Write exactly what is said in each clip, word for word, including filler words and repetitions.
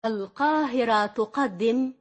القاهرة تقدم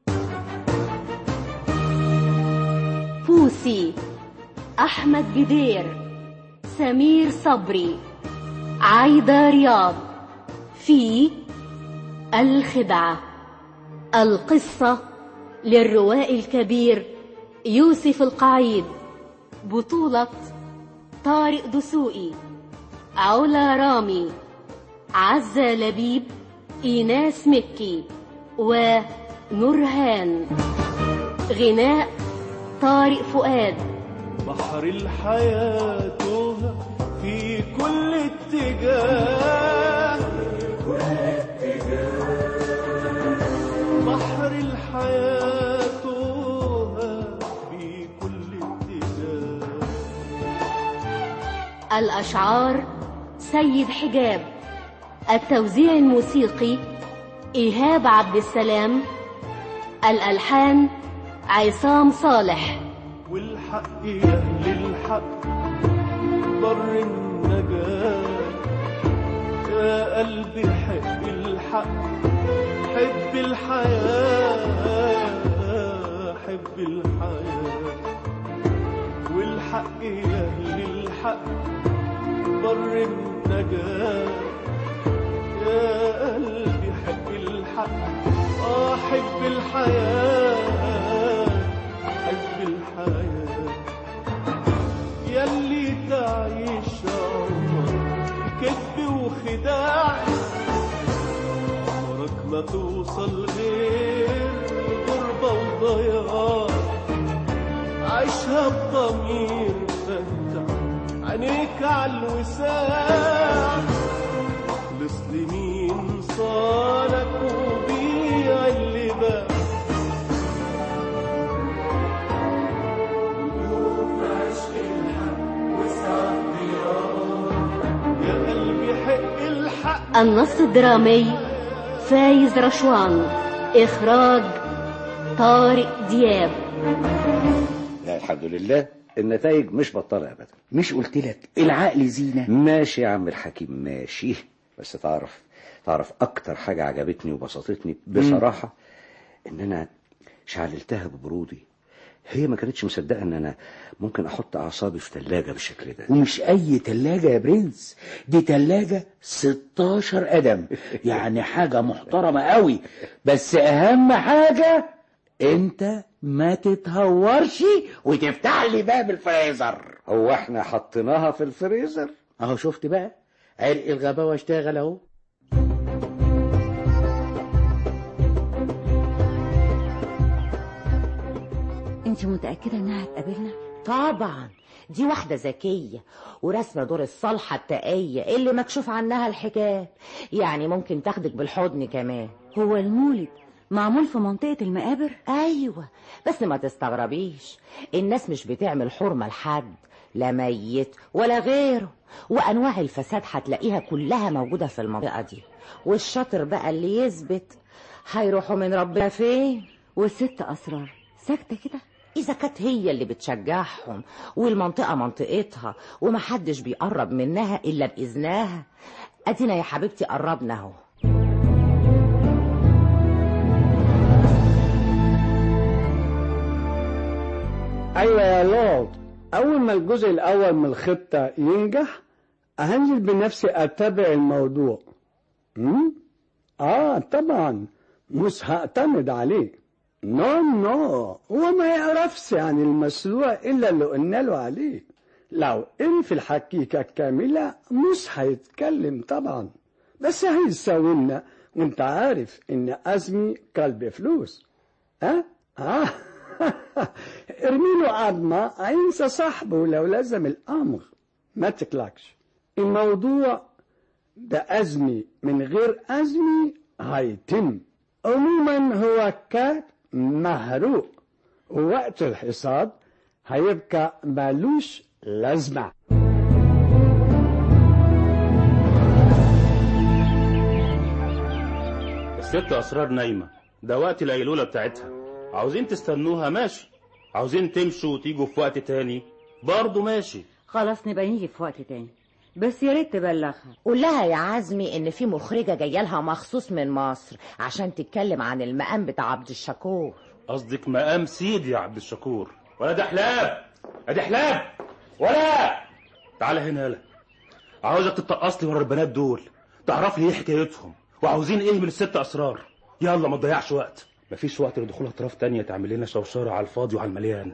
بوسي، أحمد بدير، سمير صبري، عايدة رياض في الخدعة. القصة للروائي الكبير يوسف القعيد، بطولة طارق دسوقي، علا رامي، عزة لبيب، إيناس مكي ونورهان. غناء طارق فؤاد. بحر الحياة توه في كل اتجاه، كل اتجاه. بحر الحياة توه في كل اتجاه. الأشعار سيد حجاب، التوزيع الموسيقي إيهاب عبد السلام، الألحان عصام صالح. والحق يا أهل الحق بر النجاة، يا قلبي حب الحق، حب الحياة، حب الحياة. والحق يا أهل الحق بر النجاة، يا قلبي حب الحق، آه حب الحياة، حب الحياة. ياللي تعيش عمرك كذب وخداع، عمرك ما توصل غير غربة وضياع. عيشها بضمير فتح عينيك عالوساع، خلص لمين صالك وبيع اللي باع. يوم عشق الحق وسعد ديار، يا قلبي حق الحق. النص الدرامي فايز رشوان، إخراج طارق دياب. لا الحمد لله النتائج مش بطالة أبدا. مش قلت لك العقل زينة؟ ماشي يا عم الحكيم ماشي، بس تعرف تعرف أكتر حاجة عجبتني وبسطتني بصراحة إن أنا شعللتها ببرودي. هي ما كانتش مصدقة إن أنا ممكن أحط أعصابي في تلاجة بالشكل ده. ومش أي تلاجة يا برنس، دي تلاجة ستاشر قدم يعني حاجة محترمة قوي. بس أهم حاجة أنت ما تتهورش وتفتح لي باب الفريزر. هو احنا حطيناها في الفريزر؟ اهو شفت بقى، عرق الغباوة اشتغل اهو. انت متأكدة انها هتقابلنا؟ طبعا، دي واحدة ذكية ورسمة دور الصالحة التقية اللي مكشوف عنها الحكاية، يعني ممكن تاخدك بالحضن كمان. هو المولد معمول في منطقة المقابر؟ ايوه، بس ما تستغربيش، الناس مش بتعمل حرمة لحد، لا ميت ولا غيره، وانواع الفساد هتلاقيها كلها موجودة في المنطقة دي. والشاطر بقى اللي يثبت هيروحوا من ربنا فين. والست أسرار ساكتة كده؟ إذا كانت هي اللي بتشجعهم والمنطقة منطقتها ومحدش بيقرب منها إلا بإذنها، أدينا يا حبيبتي قربنا اهو. ايوه يا لورد، اول ما الجزء الاول من الخطة ينجح هنزل بنفسي اتابع الموضوع. امم اه طبعا مش هعتمد عليه. نو نو هو ما يعرفش عن المشروع الا اللي قلنا له عليه. لو ان في الحقيقة كاملة مش هيتكلم طبعا، بس هيساوي لنا، وانت عارف ان ازمي كلب فلوس. ها اه, آه. ارمي له عظمة هينسى صاحبه لو لازم الامر. ما تقلقش، الموضوع ده ازمي من غير ازمي هيتم. عموما هو كان مهروق، ووقت الحصاد هيبقى مالوش لازمة. الست أسرار نايمة، ده وقت العيلولة بتاعتها. عاوزين تستنوها ماشي، عاوزين تمشوا وتيجوا في وقت تاني برضو ماشي. خلاص نبقى نيجي في وقت تاني، بس يا ريت تبلغها. قول لها يا عزمي ان في مخرجة جايه لها مخصوص من مصر عشان تتكلم عن المقام بتاع عبد الشكور. قصدك مقام سيدي يا عبد الشكور؟ ولا ده حلاب؟ ادي حلاب ولا؟ تعالى هنا يالا، عاوزك تتقص لي ورا البنات دول، تعرف لي ايه حكايتهم وعاوزين ايه من الست اسرار. يلا ما تضيعش وقت، مفيش وقت لدخول اطراف تانية تعمل لنا شوشره على الفاضي وعلى المليان.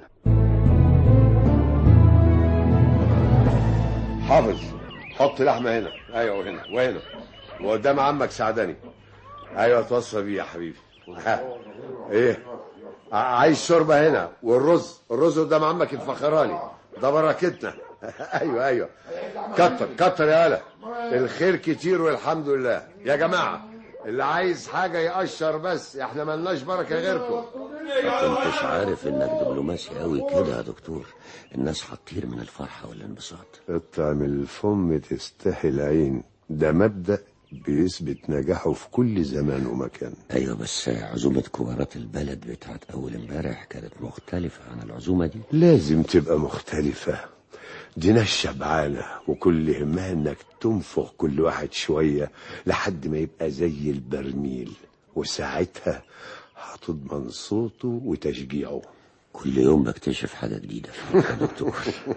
حافظ، حط لحمه هنا، ايوه هنا وهنا وقدام عمك سعداني. ايوه توصى بيه يا حبيبي. ايه عايز شوربه هنا، والرز الرز قدام عمك الفخراني، ده بركتنا. ايوه ايوه كتر كتر يا هلا، الخير كتير والحمد لله. يا جماعه اللي عايز حاجه يقشر بس، احنا ملناش بركه غيركم. ما كنتش عارف انك دبلوماسي قوي كده يا دكتور، الناس هتطير من الفرحه والانبساط. اطعم الفم تستحي العين، ده مبدأ بيثبت نجاحه في كل زمان ومكان. ايوه بس عزومه كبارات البلد بتاعت اول امبارح كانت مختلفه عن العزومه دي. لازم تبقى مختلفه، دي ناس شبعانه وكل همها انك تنفخ كل واحد شويه لحد ما يبقى زي البرميل، وساعتها هتضمن صوته وتشجيعه. كل يوم بكتشف حاجه جديده فيك يا دكتور.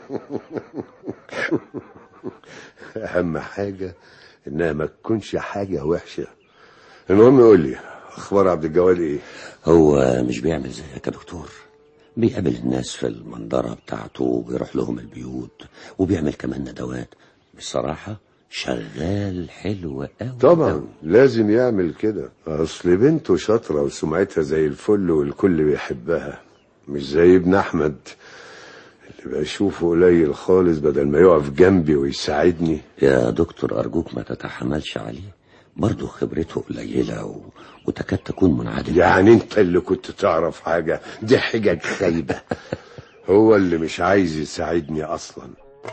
اهم حاجه انها ما تكونش حاجه وحشه. المهم يقول لي اخبار عبد الجواد ايه؟ هو مش بيعمل زيك يا دكتور، بيقابل الناس في المنظره بتاعته وبيروح لهم البيوت وبيعمل كمان ندوات. بصراحه شغال حلو قوي. طبعا أوي. لازم يعمل كده، اصل بنته شاطره وسمعتها زي الفل والكل بيحبها، مش زي ابن احمد اللي بشوفه قليل خالص بدل ما يقف جنبي ويساعدني. يا دكتور أرجوك ما تتحملش عليه، برضه خبرته قليلة و... وتكاد تكون منعدمة. يعني انت اللي كنت تعرف حاجة؟ دي حجج خايبة. هو اللي مش عايز يساعدني أصلا.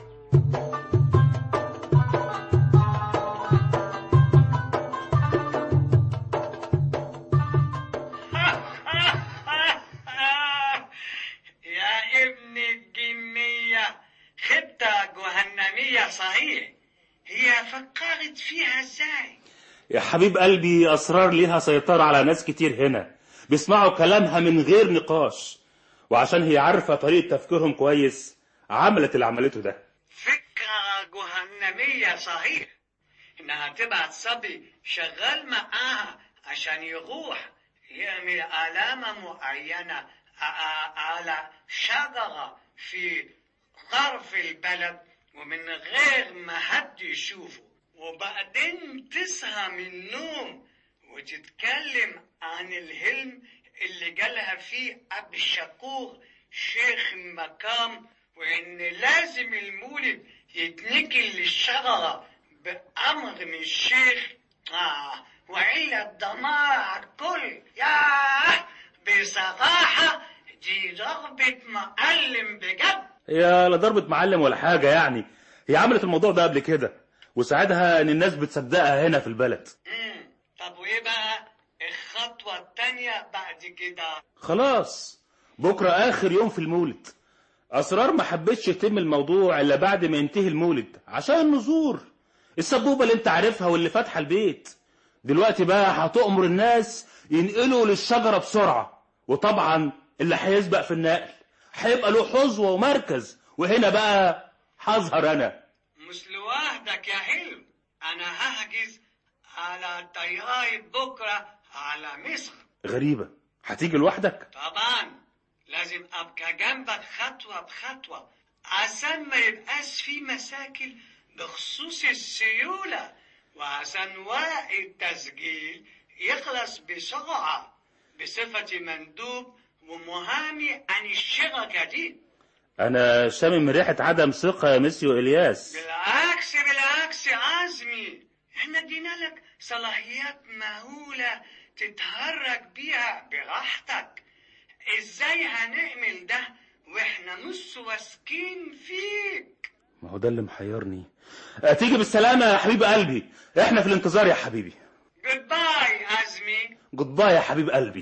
صحيح، هي فكرت فيها ازاي؟ يا حبيب قلبي اسرار ليها سيطرة على ناس كتير هنا بيسمعوا كلامها من غير نقاش، وعشان هي عارفة طريقة تفكيرهم كويس عملت اللي عملته ده. فكرة جهنمية صحيح، انها تبعت صبي شغال معاها عشان يروح يعمل علامة معينة على شجرة في غرف البلد ومن غير ما حد يشوفه، وبعدين تصحى من النوم وتتكلم عن الحلم اللي جالها فيه عبد الشكور شيخ المقام، وان لازم المولد يتنقل للشجرة بأمر من الشيخ، آه وإلا الدمار على الكل. ياه بصراحة دي ضربة معلم بجد. هي لا ضربة معلم ولا حاجة، يعني هي عملت الموضوع ده قبل كده وساعدها ان الناس بتصدقها هنا في البلد. امم طب وايه بقى الخطوة التانية بعد كده؟ خلاص بكرة اخر يوم في المولد. اسرار ما حبتش يتم الموضوع الا بعد ما ينتهي المولد عشان النزور، السبوبة اللي انت عارفها واللي فاتحة البيت. دلوقتي بقى هتؤمر الناس ينقلوا للشجرة بسرعة، وطبعا اللي هيسبق في النقل هيبقى له حظوة ومركز، وهنا بقى هظهر انا. مش لوحدك يا حلو، انا هحجز على طيارة بكرة على مصر. غريبة، هتيجي لوحدك؟ طبعا لازم ابقى جنبك خطوة بخطوة عشان ما يبقاش في مشاكل بخصوص السيولة، وعشان ورق التسجيل يخلص بسرعة بصفتي مندوب ومهامي عن الشركة دي. انا شامم ريحة عدم ثقة يا مسيو الياس. بالعكس بالعكس يا عزمي، احنا ادينا لك صلاحيات مهولة تتحرك بيها براحتك. ازاي هنعمل ده واحنا مش واثقين فيك؟ ما هو ده اللي محيرني. تيجي بالسلامة يا حبيب قلبي، احنا في الانتظار يا حبيبي. جود باي عزمي. جود باي يا حبيب قلبي.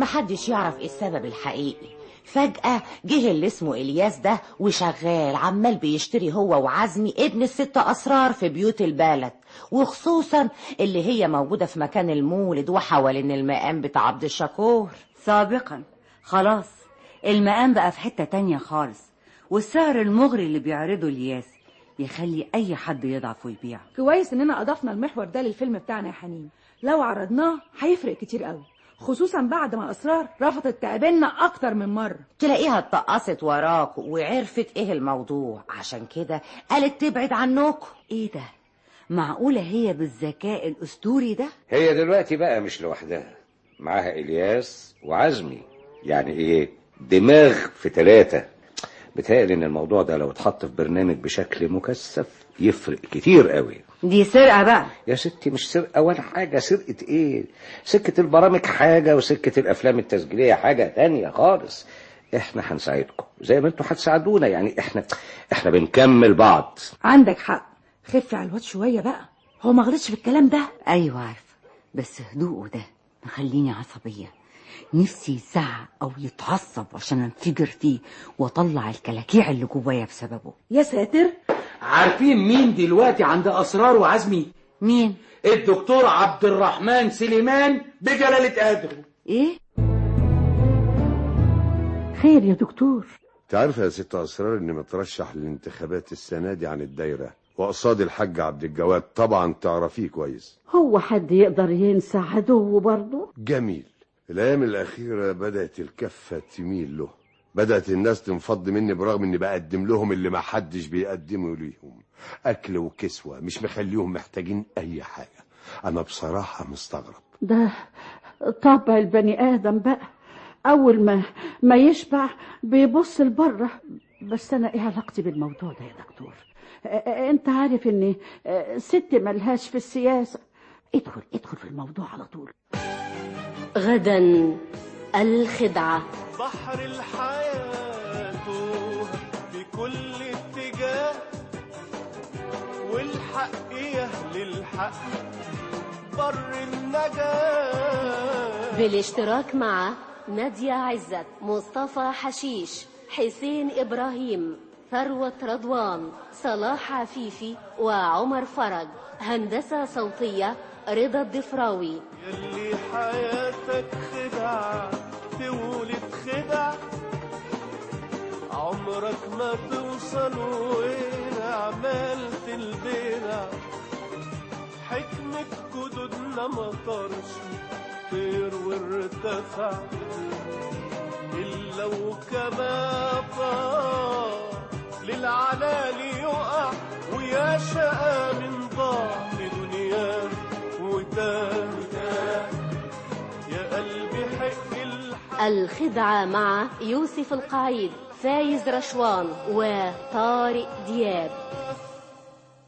محدش يعرف ايه السبب الحقيقي. فجأة جه اللي اسمه إلياس ده وشغال عمال بيشتري هو وعزمي ابن الست أسرار في بيوت البلد، وخصوصا اللي هي موجودة في مكان المولد وحوالين المقام بتاع عبد الشكور. سابقا خلاص المقام بقى في حتة تانية خالص، والسعر المغري اللي بيعرضه الياس يخلي أي حد يضعف ويبيع. كويس إننا أضفنا المحور ده للفيلم بتاعنا يا حنين، لو عرضناه هيفرق كتير قوي، خصوصا بعد ما أسرار رفضت تقابلنا أكتر من مرة. تلاقيها اتقصت وراك وعرفت ايه الموضوع، عشان كده قالت تبعد عنكم. ايه ده؟ معقولة هي بالذكاء الأسطوري ده؟ هي دلوقتي بقى مش لوحدها، معاها إلياس وعزمي، يعني ايه دماغ في ثلاثة. بتهيألي ان الموضوع ده لو اتحط في برنامج بشكل مكثف يفرق كتير قوي. دي سرقة بقى يا ستي، مش سرقة ولا حاجة. سرقة ايه؟ سكة البرامج حاجة وسكة الافلام التسجيلية حاجة تانية خالص. احنا هنساعدكم زي ما انتوا هتساعدونا، يعني احنا احنا بنكمل بعض. عندك حق، خف على الواد شوية بقى، هو ما غلطش في الكلام ده. ايوه عارفة، بس هدوءه ده مخليني عصبية، نفسي يزعق او يتعصب عشان انفجر فيه واطلع الكلاكيع اللي جوايا بسببه. يا ساتر. عارفين مين دلوقتي عند أسرار وعزمي؟ مين؟ الدكتور عبد الرحمن سليمان بجلالة قدره. ايه؟ خير يا دكتور؟ تعرف يا ست أسرار إني مترشح للانتخابات السنة دي عن الدايرة، وقصاد الحاج عبد الجواد، طبعا تعرفيه كويس. هو حد يقدر ينسى عدوه برضه؟ جميل. الأيام الأخيرة بدأت الكفة تميل له، بدأت الناس تنفض مني برغم إني بقدم لهم اللي ما حدش بيقدمه ليهم، أكل وكسوة، مش مخليهم محتاجين أي حاجة. أنا بصراحة مستغرب. ده طبع البني آدم بقى، أول ما ما يشبع بيبص لبره. بس أنا إيه علاقتي بالموضوع ده يا دكتور؟ أنت عارف إني ست ملهاش في السياسة. ادخل ادخل في الموضوع على طول. غدا الخدعة. بحر الحياة في كل اتجاه، والحق يهل الحق بر النجاة. بالاشتراك مع نادية عزت، مصطفى حشيش، حسين إبراهيم، ثروة رضوان، صلاح عفيفي، وعمر فرج. هندسة صوتية رضا الضفراوي. يلي حياتك خدعة تولد خدع، عمرك ما توصل وين عملت البدع. حكمة جدودنا ما طارش طير وارتفع، إلا وكما طار للعلالي يقع، ويا شقى من ضاع في دنياه وتاه. يا قلبي حق الحق. الخدعة مع يوسف القعيد، فايز رشوان، وطارق دياب.